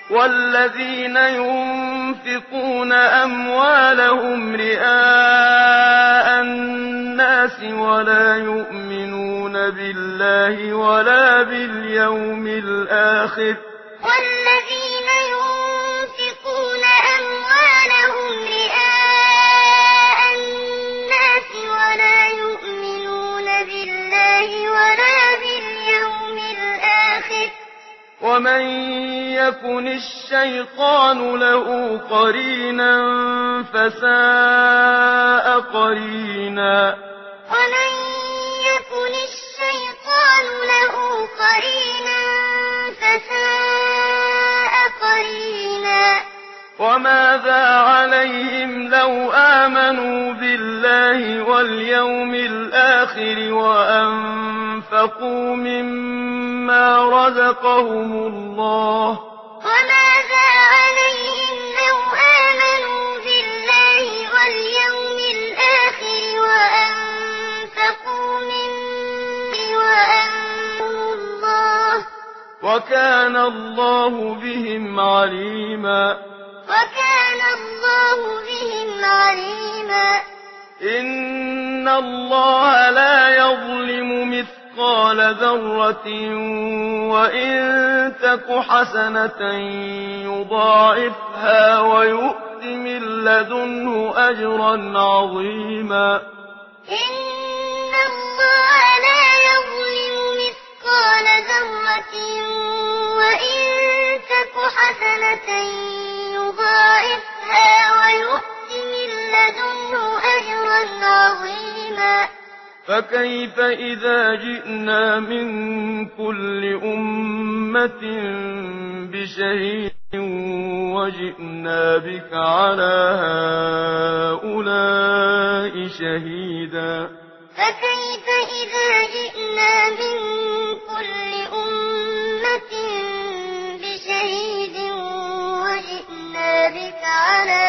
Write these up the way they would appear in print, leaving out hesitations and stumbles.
والذين ينفقون أموالهم رئاء الناس ولا يؤمنون بالله ولا باليوم الآخر والذين ينفقون أموالهم رئاء الناس ولا يؤمنون بالله ولا باليوم الآخر ومن يكن الشيطان له قرينا فساء قرينا ومن يكن الشيطان له قرينا فساء قرينا وماذا عليهم لو آمنوا بالله واليوم الآخر وأنفقوا مما رزقهم الله وماذا عليهم لو آمنوا بالله واليوم الآخر وأنفقوا الله وكان الله بهم عليما وكان الله بهم عليما إن الله لا يظلم مثقال ذرة وإن تك حسنة يضاعفها ويؤت من لدنه أجرا عظيما إن الله لا يظلم مثقال ذرة وإن تك حسنة يضاعفها ويؤت من لدنه أجرا عظيما فكيف إذا جئنا من كل أمة بشهيد وجئنا بك على هؤلاء شهيدا فكيف إذا جئنا من كل أمة بشهيد وجئنا بك على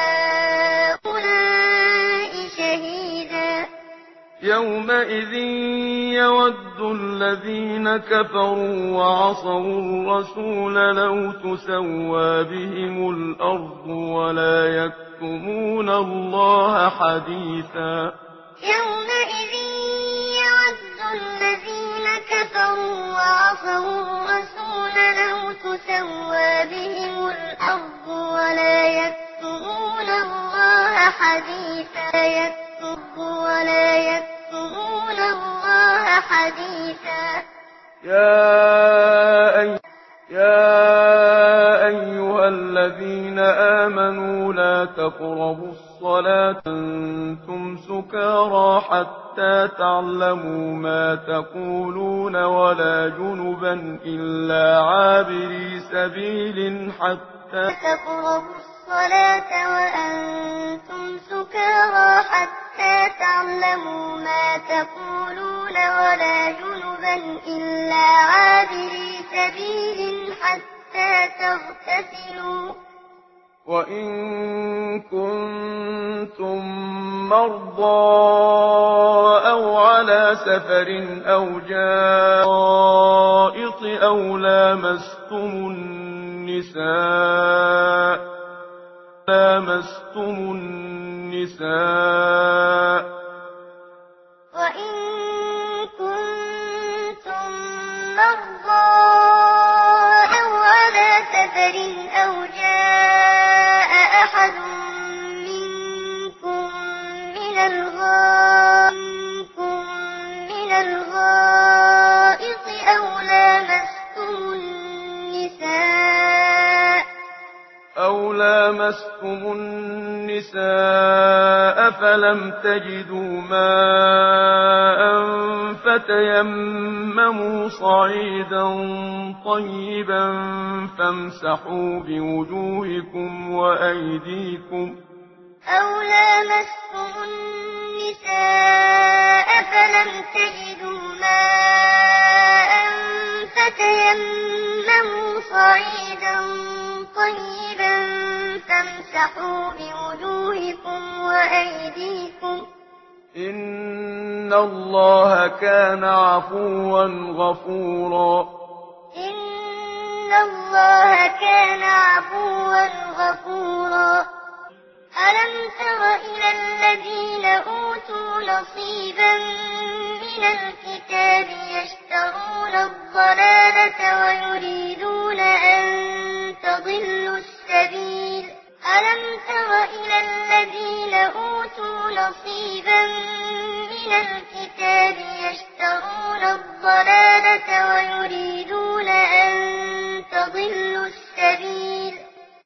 هؤلاء شهيدا يومئذ يود الذين كفروا وعصوا الرسول لو تسوى بهم الأرض ولا يكتمون الله حديثا يومئذ يود الذين كفروا وعصوا الرسول لو تسوى بهم الأرض ولا يكتمون الله حديثا ولا يكتمون الله حديثا يا أيها الذين آمنوا لا تقربوا الصلاة أنتم سكارى حتى تعلموا ما تقولون ولا جنبا إلا عابري سبيل حتى تقربوا الصلاة وأنتم سكارى حتى تعلموا ما تقولون ولا جنبا إلا عابري سبيل حتى تغتسلوا وإن كنتم مرضى أو على سفر أو جاء غائط أو لامستم النساء وإن كنتم مرضى أو على سفر أو جاء أحد منكم من الغائط أو لامستم النساء فلم تجدوا ماء فتيمموا صعيدا طيبا فامسحوا بوجوهكم وأيديكم أو لامستم النساء فلم تجدوا ماء فتيمموا صعيدا طيبا فامسحوا بوجوهكم وأيديكم إن الله كان عفوا غفورا إن الله كان نصيبا من الكتاب يشترون الضلالة ويريدون أن تضلوا السبيل ألم تر إلى الذين أوتوا نصيبا من الكتاب